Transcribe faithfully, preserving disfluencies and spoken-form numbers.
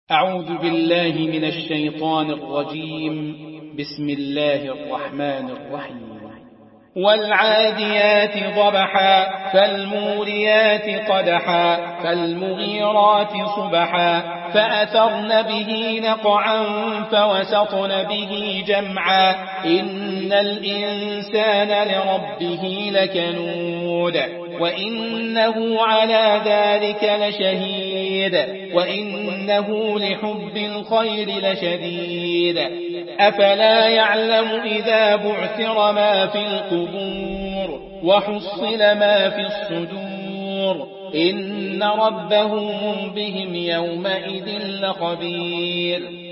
أعوذ بالله من الشيطان الرجيم. بسم الله الرحمن الرحيم. والعاديات ضبحا فالموريات قدحا فالمغيرات صبحا فأثرن به نقعا فوسطن به جمعا إن الإنسان لربه لكنود وإنه على ذلك لشهيد وإنه لحب الخير لشديد أفلا يعلم إذا بعثر ما في القبور وحصل ما في الصدور إن ربهم بهم يومئذ لخبير